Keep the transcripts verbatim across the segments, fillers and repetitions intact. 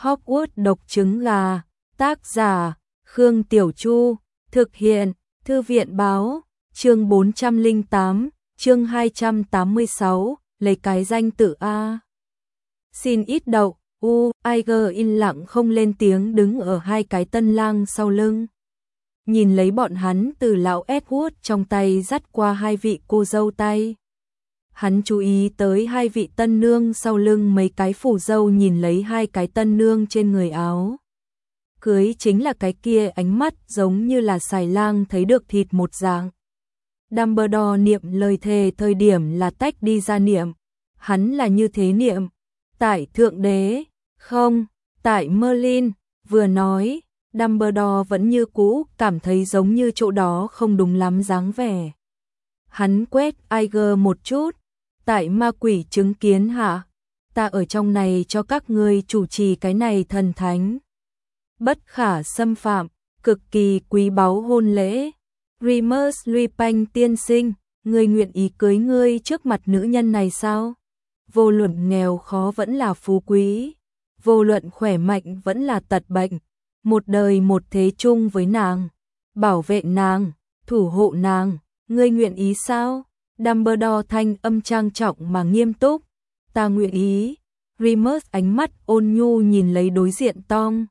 Hogwarts độc trứng gà, tác giả, Khương Tiểu Chu, thực hiện, Thư viện báo, chương bốn trăm lẻ tám, chương hai trăm tám mươi sáu, lấy cái danh tự A. Xin ít đậu, U, Iger im lặng không lên tiếng đứng ở hai cái tân lang sau lưng. Nhìn lấy bọn hắn từ lão Edward trong tay dắt qua hai vị cô dâu tay. Hắn chú ý tới hai vị tân nương sau lưng mấy cái phù dâu nhìn lấy hai cái tân nương trên người áo. Cưới chính là cái kia ánh mắt giống như là xài lang thấy được thịt một dạng. Dumbledore niệm lời thề thời điểm là tách đi ra niệm. Hắn là như thế niệm. Tại Thượng Đế, không, tại Merlin, vừa nói, Dumbledore vẫn như cũ cảm thấy giống như chỗ đó không đúng lắm dáng vẻ. Hắn quét Iger một chút, tại ma quỷ chứng kiến hả? Ta ở trong này cho các ngươi chủ trì cái này thần thánh. Bất khả xâm phạm, cực kỳ quý báu hôn lễ. Remus Lupin tiên sinh, ngươi nguyện ý cưới ngươi trước mặt nữ nhân này sao? Vô luận nghèo khó vẫn là phú quý, vô luận khỏe mạnh vẫn là tật bệnh, một đời một thế chung với nàng, bảo vệ nàng, thủ hộ nàng, ngươi nguyện ý sao? Dumbledore thanh âm trang trọng mà nghiêm túc, ta nguyện ý. Remus ánh mắt ôn nhu nhìn lấy đối diện Tom,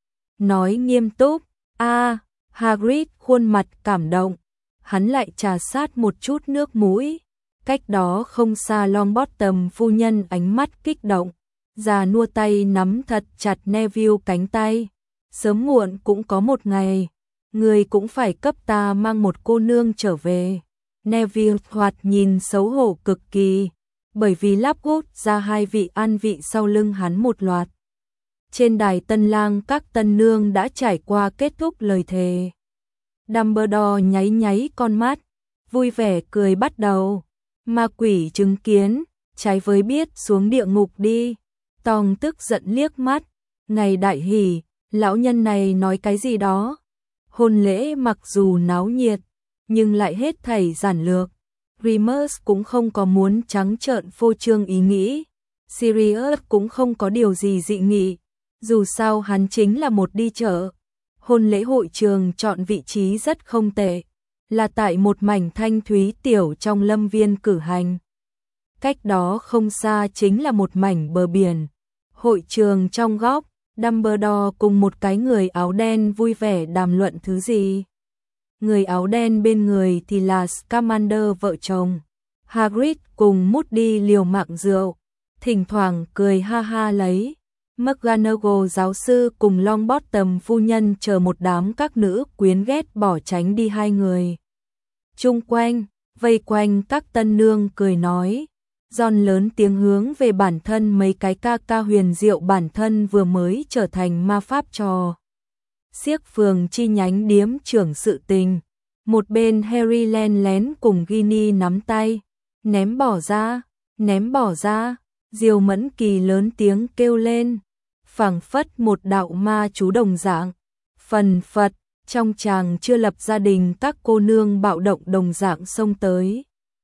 nói nghiêm túc, a. Hagrid khuôn mặt cảm động, hắn lại trà sát một chút nước mũi. Cách đó không xa Longbottom phu nhân ánh mắt kích động, già nua tay nắm thật chặt Neville cánh tay. Sớm muộn cũng có một ngày, người cũng phải cấp ta mang một cô nương trở về. Neville thoạt nhìn xấu hổ cực kỳ, bởi vì Lockwood ra hai vị an vị sau lưng hắn một loạt. Trên đài tân lang các tân nương đã trải qua kết thúc lời thề. Dumbledore nháy nháy con mắt, vui vẻ cười bắt đầu. Ma quỷ chứng kiến, trái với biết xuống địa ngục đi. Tòng tức giận liếc mắt, ngày đại hỷ, lão nhân này nói cái gì đó. Hôn lễ mặc dù náo nhiệt, nhưng lại hết thảy giản lược. Remus cũng không có muốn trắng trợn phô trương ý nghĩ. Sirius cũng không có điều gì dị nghị. Dù sao hắn chính là một đi chợ. Hôn lễ hội trường chọn vị trí rất không tệ, là tại một mảnh thanh thúy tiểu trong lâm viên cử hành. Cách đó không xa chính là một mảnh bờ biển. Hội trường trong góc, Dumbledore cùng một cái người áo đen vui vẻ đàm luận thứ gì. Người áo đen bên người thì là Scamander vợ chồng. Hagrid cùng Moody liều mạng rượu, thỉnh thoảng cười ha ha lấy. McGonagall giáo sư cùng Longbottom phu nhân chờ một đám các nữ quyến ghét bỏ tránh đi hai người. Chung quanh, vây quanh các tân nương cười nói. John lớn tiếng hướng về bản thân mấy cái ca ca huyền diệu bản thân vừa mới trở thành ma pháp trò. Siếc phường chi nhánh điếm trưởng sự tình. Một bên Harry len lén cùng Ginny nắm tay. Ném bỏ ra, ném bỏ ra. Diều Mẫn Kỳ lớn tiếng kêu lên. Phảng phất một đạo ma chú đồng dạng. Phần phật, trong chàng chưa lập gia đình các cô nương bạo động đồng dạng xông tới.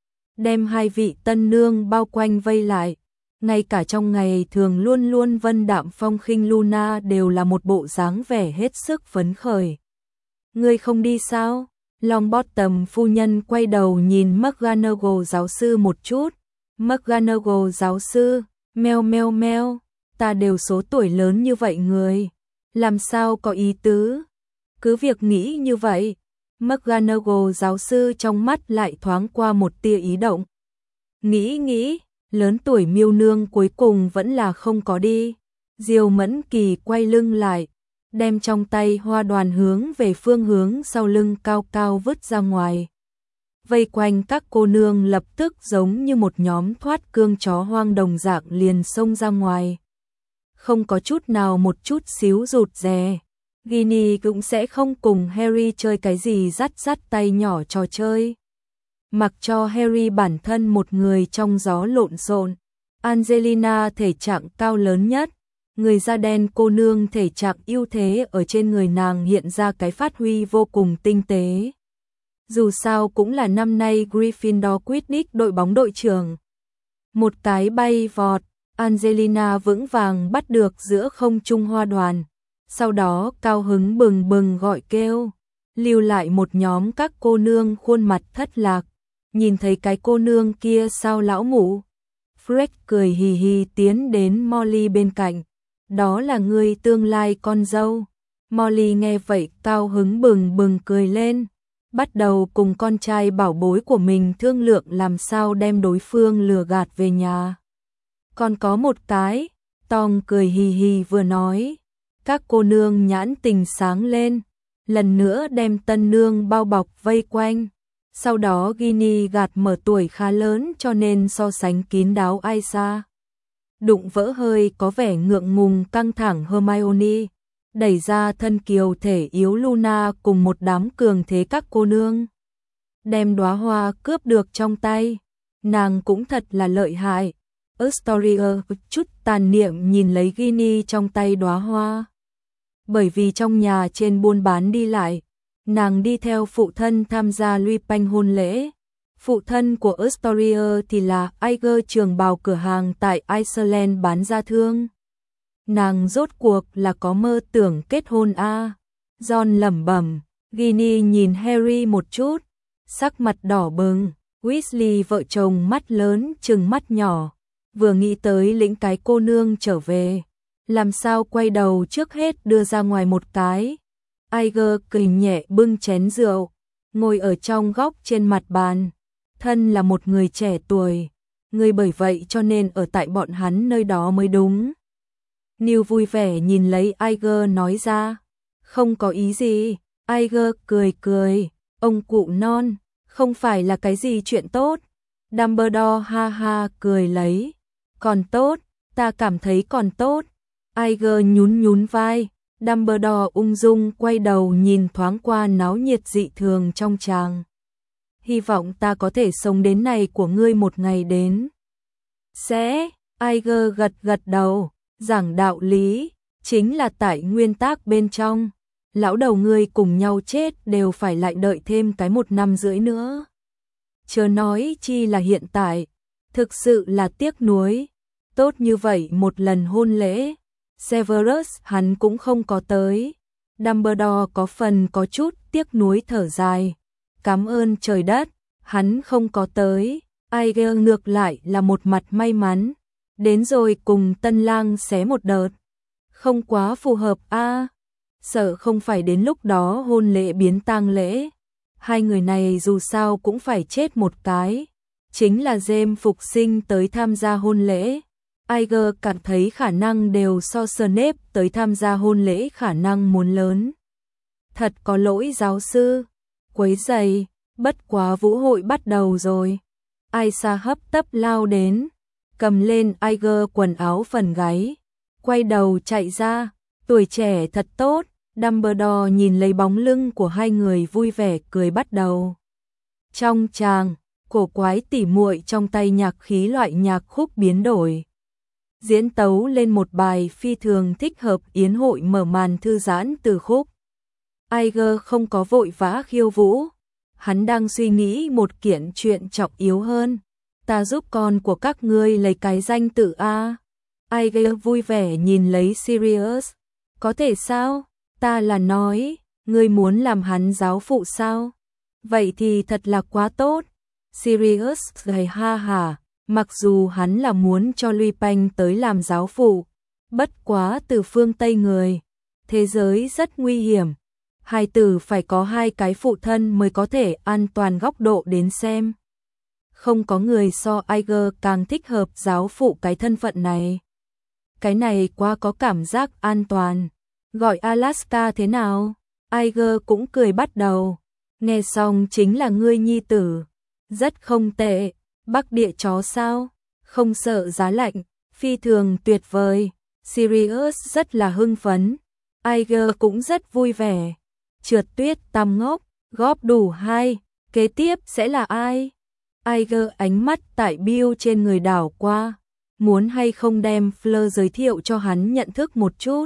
Đem hai vị tân nương bao quanh vây lại. Ngay cả trong ngày thường luôn luôn vân đạm phong khinh Luna đều là một bộ dáng vẻ hết sức phấn khởi. Ngươi không đi sao? Longbottom phu nhân quay đầu nhìn McGonagall giáo sư một chút. McGonagall giáo sư, meo meo meo, ta đều số tuổi lớn như vậy người, làm sao có ý tứ? Cứ việc nghĩ như vậy. McGonagall giáo sư trong mắt lại thoáng qua một tia ý động. Nghĩ nghĩ, lớn tuổi miêu nương cuối cùng vẫn là không có đi. Diều Mẫn Kỳ quay lưng lại, đem trong tay hoa đoàn hướng về phương hướng sau lưng cao cao vứt ra ngoài. Vây quanh các cô nương lập tức giống như một nhóm thoát cương chó hoang đồng dạng liền xông ra ngoài. Không có chút nào một chút xíu rụt rè. Ginny cũng sẽ không cùng Harry chơi cái gì dắt dắt tay nhỏ trò chơi. Mặc cho Harry bản thân một người trong gió lộn xộn. Angelina thể trạng cao lớn nhất, người da đen cô nương thể trạng ưu thế ở trên người nàng hiện ra cái phát huy vô cùng tinh tế. Dù sao cũng là năm nay Gryffindor Quidditch đội bóng đội trưởng. Một cái bay vọt, Angelina vững vàng bắt được giữa không trung hoa đoàn, sau đó cao hứng bừng bừng gọi kêu, lưu lại một nhóm các cô nương khuôn mặt thất lạc, nhìn thấy cái cô nương kia sao lão mụ. Fred cười hì hì tiến đến Molly bên cạnh, đó là người tương lai con dâu. Molly nghe vậy cao hứng bừng bừng cười lên, bắt đầu cùng con trai bảo bối của mình thương lượng làm sao đem đối phương lừa gạt về nhà. Còn có một cái, Tom cười hì hì vừa nói, các cô nương nhãn tình sáng lên, lần nữa đem tân nương bao bọc vây quanh. Sau đó Ginny gạt mở tuổi khá lớn cho nên so sánh kín đáo Aisha. Đụng vỡ hơi có vẻ ngượng ngùng căng thẳng Hermione, đẩy ra thân kiều thể yếu Luna cùng một đám cường thế các cô nương. Đem đóa hoa cướp được trong tay, nàng cũng thật là lợi hại. Astoria chút tàn niệm nhìn lấy Ginny trong tay đóa hoa. Bởi vì trong nhà trên buôn bán đi lại, nàng đi theo phụ thân tham gia Lupin hôn lễ. Phụ thân của Astoria thì là Aiger trường bào cửa hàng tại Iceland bán gia thương. Nàng rốt cuộc là có mơ tưởng kết hôn a? À? John lẩm bẩm. Ginny nhìn Harry một chút, sắc mặt đỏ bừng. Weasley vợ chồng mắt lớn trừng mắt nhỏ, vừa nghĩ tới lĩnh cái cô nương trở về, làm sao quay đầu trước hết đưa ra ngoài một cái. Aiger cười nhẹ bưng chén rượu, ngồi ở trong góc trên mặt bàn. Thân là một người trẻ tuổi, người bởi vậy cho nên ở tại bọn hắn nơi đó mới đúng. Neil vui vẻ nhìn lấy Aiger nói ra, không có ý gì. Aiger cười cười, ông cụ non, không phải là cái gì chuyện tốt. Dumbledore ha ha cười lấy, còn tốt, ta cảm thấy còn tốt. Aiger nhún nhún vai. Dumbledore ung dung quay đầu nhìn thoáng qua náo nhiệt dị thường trong tràng. Hy vọng ta có thể sống đến này của ngươi một ngày đến. Sẽ, Aiger gật gật đầu, giảng đạo lý, chính là tại nguyên tắc bên trong. Lão đầu ngươi cùng nhau chết đều phải lại đợi thêm cái một năm rưỡi nữa. Chớ nói chi là hiện tại, thực sự là tiếc nuối. Tốt như vậy một lần hôn lễ, Severus hắn cũng không có tới. Dumbledore có phần có chút tiếc nuối thở dài. Cảm ơn trời đất, hắn không có tới. Aiger ngược lại là một mặt may mắn. Đến rồi cùng tân lang xé một đợt. Không quá phù hợp a, à, sợ không phải đến lúc đó hôn lễ biến tang lễ. Hai người này dù sao cũng phải chết một cái. Chính là James phục sinh tới tham gia hôn lễ. Aiger cảm thấy khả năng đều so Snape tới tham gia hôn lễ khả năng muốn lớn. Thật có lỗi giáo sư. Quấy rầy, bất quá vũ hội bắt đầu rồi. Aisha hấp tấp lao đến, cầm lên Aiger quần áo phần gáy, quay đầu chạy ra. Tuổi trẻ thật tốt. Dumbledore nhìn lấy bóng lưng của hai người vui vẻ cười bắt đầu. Trong tràng, cổ quái tỉ muội trong tay nhạc khí loại nhạc khúc biến đổi. Diễn tấu lên một bài phi thường thích hợp yến hội mở màn thư giãn từ khúc. Aiger không có vội vã khiêu vũ. Hắn đang suy nghĩ một kiện chuyện trọng yếu hơn. Ta giúp con của các ngươi lấy cái danh tự A. Aiger vui vẻ nhìn lấy Sirius. Có thể sao? Ta là nói, ngươi muốn làm hắn giáo phụ sao? Vậy thì thật là quá tốt. Sirius gầy ha hả, mặc dù hắn là muốn cho Lupin tới làm giáo phụ, bất quá từ phương Tây người, thế giới rất nguy hiểm. Hai tử phải có hai cái phụ thân mới có thể an toàn góc độ đến xem. Không có người so Aiger càng thích hợp giáo phụ cái thân phận này. Cái này quá có cảm giác an toàn. Gọi Alaska thế nào? Aiger cũng cười bắt đầu. Nghe xong chính là ngươi nhi tử. Rất không tệ. Bắc địa chó sao? Không sợ giá lạnh. Phi thường tuyệt vời. Sirius rất là hưng phấn. Aiger cũng rất vui vẻ. Trượt tuyết tam ngốc. Góp đủ hai. Kế tiếp sẽ là ai? Aiger ánh mắt tại Bill trên người đảo qua. Muốn hay không đem Fleur giới thiệu cho hắn nhận thức một chút.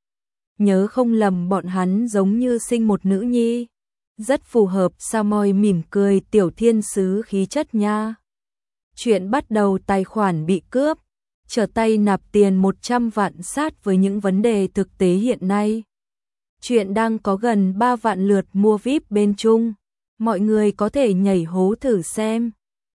Nhớ không lầm bọn hắn giống như sinh một nữ nhi. Rất phù hợp. Samoy mỉm cười tiểu thiên sứ khí chất nha. Chuyện bắt đầu tài khoản bị cướp. trở tay nạp tiền một trăm vạn sát với những vấn đề thực tế hiện nay. Chuyện đang có gần ba vạn lượt mua vi ai pi bên Trung, mọi người có thể nhảy hố thử xem.